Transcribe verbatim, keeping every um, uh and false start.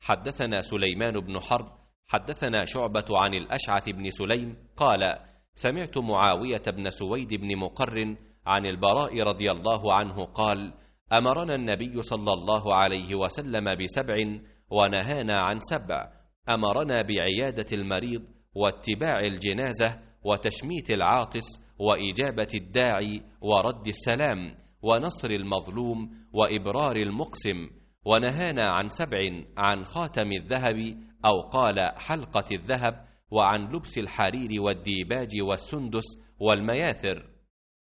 حدثنا سليمان بن حرب حدثنا شعبة عن الأشعث بن سليم قال: سمعت معاوية بن سويد بن مقرن عن البراء رضي الله عنه قال: أمرنا النبي صلى الله عليه وسلم بسبع ونهانا عن سبع. أمرنا بعيادة المريض واتباع الجنازة وتشميت العاطس وإجابة الداعي ورد السلام ونصر المظلوم وإبرار المقسم. ونهانا عن سبع: عن خاتم الذهب أو قال حلقة الذهب، وعن لبس الحرير والديباج والسندس والمياثر.